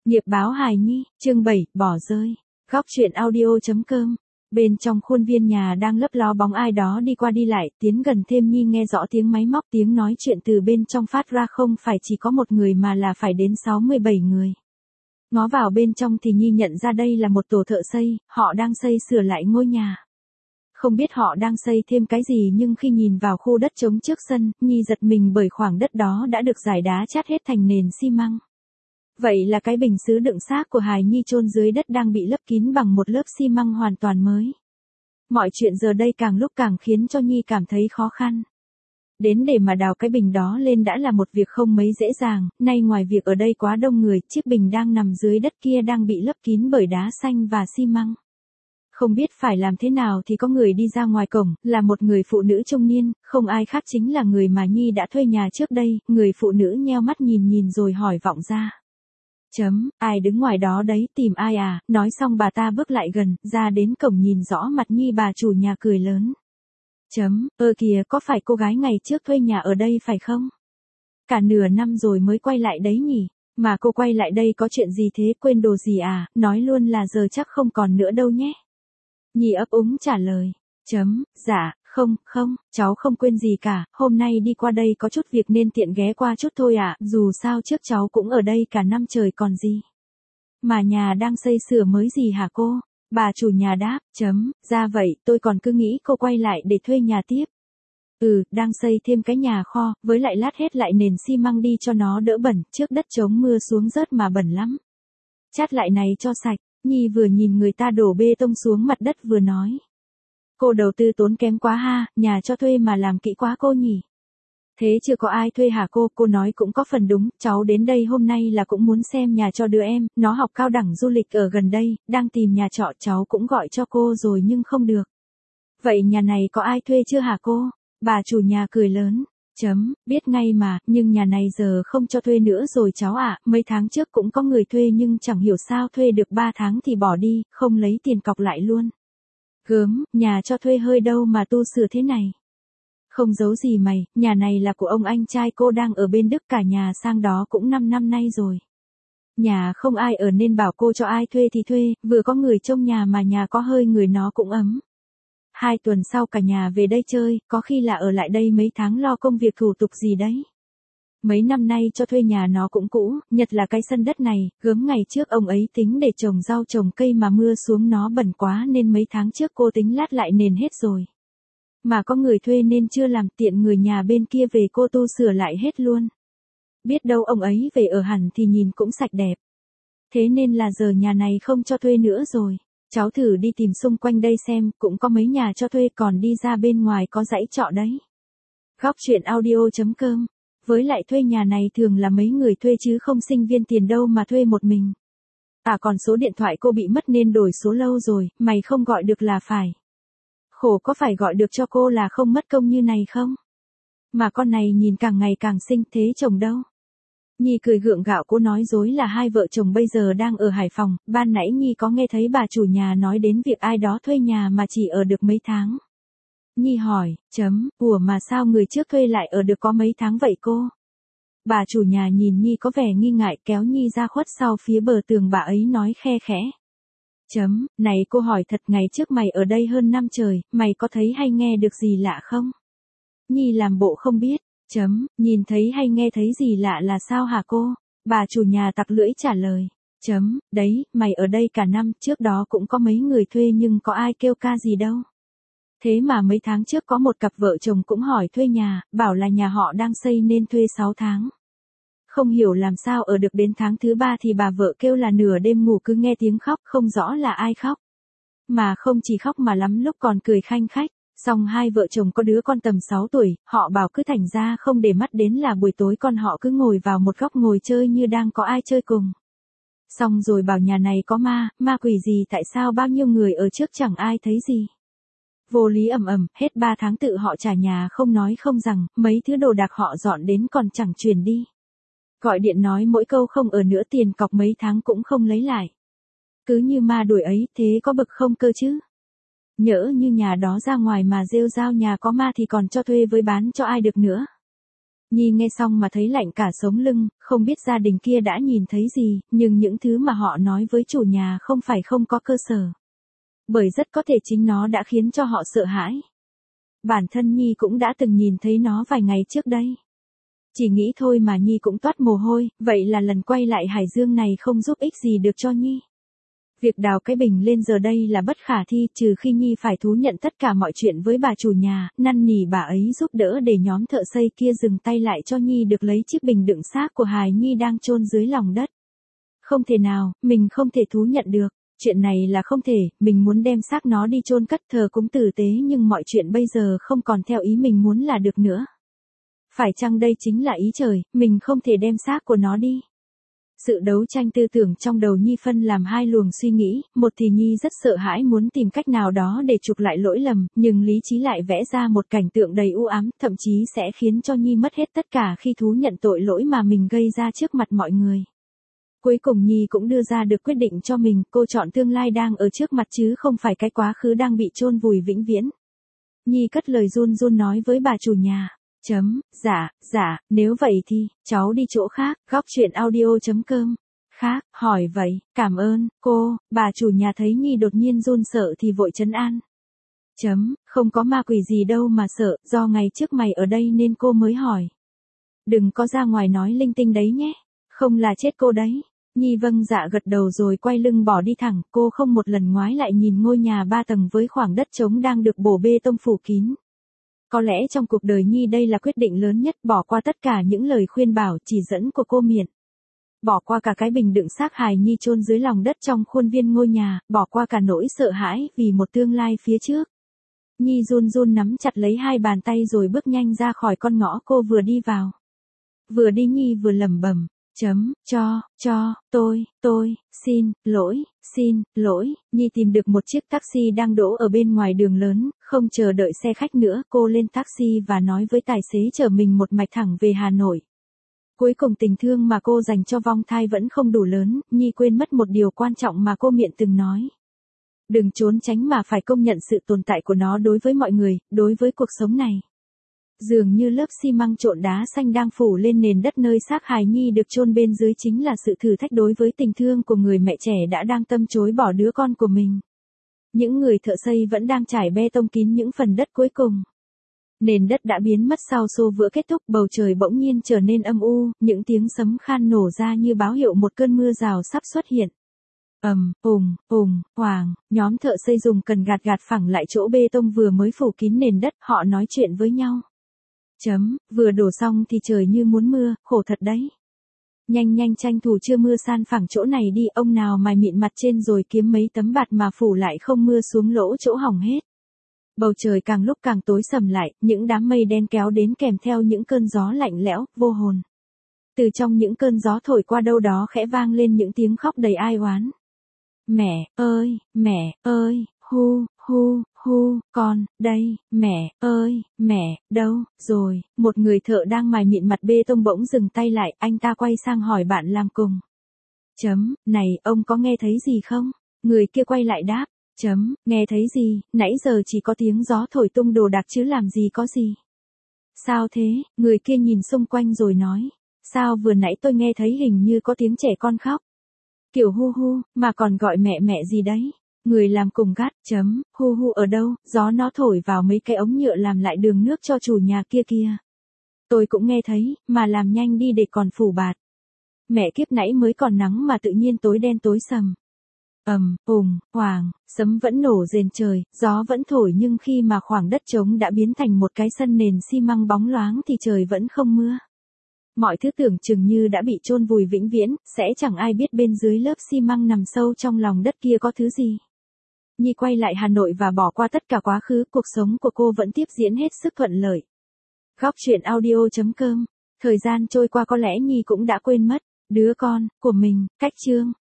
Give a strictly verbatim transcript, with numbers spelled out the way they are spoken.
Nghiệp báo hài nhi, chương bảy, bỏ rơi. Góc truyện audio.com. Bên trong khuôn viên nhà đang lấp ló bóng ai đó đi qua đi lại, tiến gần thêm Nhi nghe rõ tiếng máy móc, tiếng nói chuyện từ bên trong phát ra không phải chỉ có một người mà là phải đến sáu mươi bảy người. Ngó vào bên trong thì Nhi nhận ra đây là một tổ thợ xây, họ đang xây sửa lại ngôi nhà. Không biết họ đang xây thêm cái gì nhưng khi nhìn vào khu đất trống trước sân, Nhi giật mình bởi khoảng đất đó đã được rải đá chát hết thành nền xi măng. Vậy là cái bình sứ đựng xác của hài nhi chôn dưới đất đang bị lấp kín bằng một lớp xi măng hoàn toàn mới. Mọi chuyện giờ đây càng lúc càng khiến cho Nhi cảm thấy khó khăn. Đến để mà đào cái bình đó lên đã là một việc không mấy dễ dàng, nay ngoài việc ở đây quá đông người, chiếc bình đang nằm dưới đất kia đang bị lấp kín bởi đá xanh và xi măng. Không biết phải làm thế nào thì có người đi ra ngoài cổng, là một người phụ nữ trung niên, không ai khác chính là người mà Nhi đã thuê nhà trước đây, người phụ nữ nheo mắt nhìn nhìn rồi hỏi vọng ra. Chấm, ai đứng ngoài đó đấy, tìm ai à, nói xong bà ta bước lại gần, ra đến cổng nhìn rõ mặt Nhi, bà chủ nhà cười lớn. Chấm, ơ kìa, có phải cô gái ngày trước thuê nhà ở đây phải không? Cả nửa năm rồi mới quay lại đấy nhỉ, mà cô quay lại đây có chuyện gì thế, quên đồ gì à, nói luôn là giờ chắc không còn nữa đâu nhé. Nhi ấp úng trả lời. Chấm, dạ, không, không, cháu không quên gì cả, hôm nay đi qua đây có chút việc nên tiện ghé qua chút thôi ạ, à, dù sao trước cháu cũng ở đây cả năm trời còn gì. Mà nhà đang xây sửa mới gì hả cô? Bà chủ nhà đáp, chấm, ra vậy, tôi còn cứ nghĩ cô quay lại để thuê nhà tiếp. Ừ, đang xây thêm cái nhà kho, với lại lát hết lại nền xi măng đi cho nó đỡ bẩn, trước đất chống mưa xuống rớt mà bẩn lắm. Chát lại này cho sạch. Nhi vừa nhìn người ta đổ bê tông xuống mặt đất vừa nói. Cô đầu tư tốn kém quá ha, nhà cho thuê mà làm kỹ quá cô nhỉ. Thế chưa có ai thuê hả cô, cô nói cũng có phần đúng, cháu đến đây hôm nay là cũng muốn xem nhà cho đứa em, nó học cao đẳng du lịch ở gần đây, đang tìm nhà trọ, cháu cũng gọi cho cô rồi nhưng không được. Vậy nhà này có ai thuê chưa hả cô? Bà chủ nhà cười lớn. Chấm, biết ngay mà, nhưng nhà này giờ không cho thuê nữa rồi cháu ạ, mấy tháng trước cũng có người thuê nhưng chẳng hiểu sao thuê được ba tháng thì bỏ đi, không lấy tiền cọc lại luôn. Gớm, nhà cho thuê hơi đâu mà tu sửa thế này. Không giấu gì mày, nhà này là của ông anh trai cô đang ở bên Đức, cả nhà sang đó cũng năm năm nay rồi. Nhà không ai ở nên bảo cô cho ai thuê thì thuê, vừa có người trông nhà mà nhà có hơi người nó cũng ấm. Hai tuần sau cả nhà về đây chơi, có khi là ở lại đây mấy tháng lo công việc thủ tục gì đấy. Mấy năm nay cho thuê nhà nó cũng cũ, nhất là cái sân đất này, gớm ngày trước ông ấy tính để trồng rau trồng cây mà mưa xuống nó bẩn quá nên mấy tháng trước cô tính lát lại nền hết rồi. Mà có người thuê nên chưa làm, tiện người nhà bên kia về cô tu sửa lại hết luôn. Biết đâu ông ấy về ở hẳn thì nhìn cũng sạch đẹp. Thế nên là giờ nhà này không cho thuê nữa rồi. Cháu thử đi tìm xung quanh đây xem, cũng có mấy nhà cho thuê, còn đi ra bên ngoài có dãy trọ đấy. Góc truyện audio.com. Với lại thuê nhà này thường là mấy người thuê chứ không sinh viên tiền đâu mà thuê một mình. À còn số điện thoại cô bị mất nên đổi số lâu rồi, mày không gọi được là phải. Khổ, có phải gọi được cho cô là không mất công như này không? Mà con này nhìn càng ngày càng xinh, thế chồng đâu? Nhi cười gượng gạo, cô nói dối là hai vợ chồng bây giờ đang ở Hải Phòng, ban nãy Nhi có nghe thấy bà chủ nhà nói đến việc ai đó thuê nhà mà chỉ ở được mấy tháng. Nhi hỏi, chấm, ủa mà sao người trước thuê lại ở được có mấy tháng vậy cô? Bà chủ nhà nhìn Nhi có vẻ nghi ngại, kéo Nhi ra khuất sau phía bờ tường, bà ấy nói khe khẽ. Chấm, này cô hỏi thật, ngày trước mày ở đây hơn năm trời, mày có thấy hay nghe được gì lạ không? Nhi làm bộ không biết. Chấm, nhìn thấy hay nghe thấy gì lạ là sao hả cô? Bà chủ nhà tặc lưỡi trả lời. Chấm, đấy, mày ở đây cả năm, trước đó cũng có mấy người thuê nhưng có ai kêu ca gì đâu. Thế mà mấy tháng trước có một cặp vợ chồng cũng hỏi thuê nhà, bảo là nhà họ đang xây nên thuê sáu tháng. Không hiểu làm sao ở được đến tháng thứ ba thì bà vợ kêu là nửa đêm ngủ cứ nghe tiếng khóc, không rõ là ai khóc. Mà không chỉ khóc mà lắm lúc còn cười khanh khách. Xong hai vợ chồng có đứa con tầm sáu tuổi, họ bảo cứ thành ra không để mắt đến là buổi tối con họ cứ ngồi vào một góc ngồi chơi như đang có ai chơi cùng. Xong rồi bảo nhà này có ma, ma quỷ gì, tại sao bao nhiêu người ở trước chẳng ai thấy gì. Vô lý ầm ầm, hết ba tháng tự họ trả nhà không nói không rằng, mấy thứ đồ đạc họ dọn đến còn chẳng chuyển đi. Gọi điện nói mỗi câu không ở nữa, tiền cọc mấy tháng cũng không lấy lại. Cứ như ma đuổi ấy, thế có bực không cơ chứ? Nhỡ như nhà đó ra ngoài mà rêu rao nhà có ma thì còn cho thuê với bán cho ai được nữa. Nhi nghe xong mà thấy lạnh cả sống lưng, không biết gia đình kia đã nhìn thấy gì, nhưng những thứ mà họ nói với chủ nhà không phải không có cơ sở. Bởi rất có thể chính nó đã khiến cho họ sợ hãi. Bản thân Nhi cũng đã từng nhìn thấy nó vài ngày trước đây. Chỉ nghĩ thôi mà Nhi cũng toát mồ hôi, vậy là lần quay lại Hải Dương này không giúp ích gì được cho Nhi. Việc đào cái bình lên giờ đây là bất khả thi, trừ khi Nhi phải thú nhận tất cả mọi chuyện với bà chủ nhà, năn nỉ bà ấy giúp đỡ để nhóm thợ xây kia dừng tay lại cho Nhi được lấy chiếc bình đựng xác của Hải Nhi đang chôn dưới lòng đất. Không thể nào, mình không thể thú nhận được. Chuyện này là không thể, mình muốn đem xác nó đi chôn cất thờ cúng tử tế nhưng mọi chuyện bây giờ không còn theo ý mình muốn là được nữa. Phải chăng đây chính là ý trời, mình không thể đem xác của nó đi. Sự đấu tranh tư tưởng trong đầu Nhi phân làm hai luồng suy nghĩ, một thì Nhi rất sợ hãi muốn tìm cách nào đó để chuộc lại lỗi lầm, nhưng lý trí lại vẽ ra một cảnh tượng đầy u ám, thậm chí sẽ khiến cho Nhi mất hết tất cả khi thú nhận tội lỗi mà mình gây ra trước mặt mọi người. Cuối cùng Nhi cũng đưa ra được quyết định cho mình, cô chọn tương lai đang ở trước mặt chứ không phải cái quá khứ đang bị chôn vùi vĩnh viễn. Nhi cất lời run run nói với bà chủ nhà. Chấm, dạ, dạ, nếu vậy thì, cháu đi chỗ khác, góc chuyện audio chấm com. Khác, hỏi vậy, cảm ơn, cô, bà chủ nhà thấy Nhi đột nhiên run sợ thì vội trấn an. Chấm, không có ma quỷ gì đâu mà sợ, do ngày trước mày ở đây nên cô mới hỏi. Đừng có ra ngoài nói linh tinh đấy nhé, không là chết cô đấy. Nhi vâng dạ gật đầu rồi quay lưng bỏ đi thẳng, cô không một lần ngoái lại nhìn ngôi nhà ba tầng với khoảng đất trống đang được bổ bê tông phủ kín. Có lẽ trong cuộc đời Nhi đây là quyết định lớn nhất, bỏ qua tất cả những lời khuyên bảo chỉ dẫn của cô Miện. Bỏ qua cả cái bình đựng xác hài Nhi chôn dưới lòng đất trong khuôn viên ngôi nhà, bỏ qua cả nỗi sợ hãi vì một tương lai phía trước. Nhi run run nắm chặt lấy hai bàn tay rồi bước nhanh ra khỏi con ngõ cô vừa đi vào. Vừa đi Nhi vừa lẩm bẩm. Chấm, cho, cho, tôi, tôi, xin, lỗi, xin, lỗi, Nhi tìm được một chiếc taxi đang đỗ ở bên ngoài đường lớn, không chờ đợi xe khách nữa, cô lên taxi và nói với tài xế chở mình một mạch thẳng về Hà Nội. Cuối cùng tình thương mà cô dành cho vong thai vẫn không đủ lớn, Nhi quên mất một điều quan trọng mà cô Miện từng nói. Đừng trốn tránh mà phải công nhận sự tồn tại của nó đối với mọi người, đối với cuộc sống này. Dường như lớp xi măng trộn đá xanh đang phủ lên nền đất nơi xác hài Nhi được chôn bên dưới chính là sự thử thách đối với tình thương của người mẹ trẻ đã đang tâm chối bỏ đứa con của mình. Những người thợ xây vẫn đang trải bê tông kín những phần đất cuối cùng. Nền đất đã biến mất sau xô vữa kết thúc, bầu trời bỗng nhiên trở nên âm u, những tiếng sấm khan nổ ra như báo hiệu một cơn mưa rào sắp xuất hiện. Ầm, ùng, ùng, hoàng, nhóm thợ xây dùng cần gạt gạt phẳng lại chỗ bê tông vừa mới phủ kín nền đất, họ nói chuyện với nhau. Chấm, vừa đổ xong thì trời như muốn mưa, khổ thật đấy. Nhanh nhanh tranh thủ chưa mưa san phẳng chỗ này đi, ông nào mài mịn mặt trên rồi kiếm mấy tấm bạt mà phủ lại không mưa xuống lỗ chỗ hỏng hết. Bầu trời càng lúc càng tối sầm lại, những đám mây đen kéo đến kèm theo những cơn gió lạnh lẽo, vô hồn. Từ trong những cơn gió thổi qua đâu đó khẽ vang lên những tiếng khóc đầy ai oán. Mẹ ơi, mẹ ơi, hu, hu, hu, con, đây, mẹ ơi, mẹ, đâu, rồi, một người thợ đang mài mịn mặt bê tông bỗng dừng tay lại, anh ta quay sang hỏi bạn làm cùng. Chấm, này, ông có nghe thấy gì không? Người kia quay lại đáp. Chấm, nghe thấy gì, nãy giờ chỉ có tiếng gió thổi tung đồ đạc chứ làm gì có gì. Sao thế, người kia nhìn xung quanh rồi nói. Sao vừa nãy tôi nghe thấy hình như có tiếng trẻ con khóc. Kiểu hu hu, mà còn gọi mẹ mẹ gì đấy. Người làm cùng gắt, chấm, hu hu ở đâu, gió nó thổi vào mấy cái ống nhựa làm lại đường nước cho chủ nhà kia kia. Tôi cũng nghe thấy, mà làm nhanh đi để còn phủ bạt. Mẹ kiếp nãy mới còn nắng mà tự nhiên tối đen tối sầm. Ầm, ùng, hoàng, sấm vẫn nổ rền trời, gió vẫn thổi nhưng khi mà khoảng đất trống đã biến thành một cái sân nền xi măng bóng loáng thì trời vẫn không mưa. Mọi thứ tưởng chừng như đã bị chôn vùi vĩnh viễn, sẽ chẳng ai biết bên dưới lớp xi măng nằm sâu trong lòng đất kia có thứ gì. Nhi quay lại Hà Nội và bỏ qua tất cả quá khứ, cuộc sống của cô vẫn tiếp diễn hết sức thuận lợi. Góc chuyện audio chấm com. Thời gian trôi qua có lẽ Nhi cũng đã quên mất đứa con của mình, cách chương.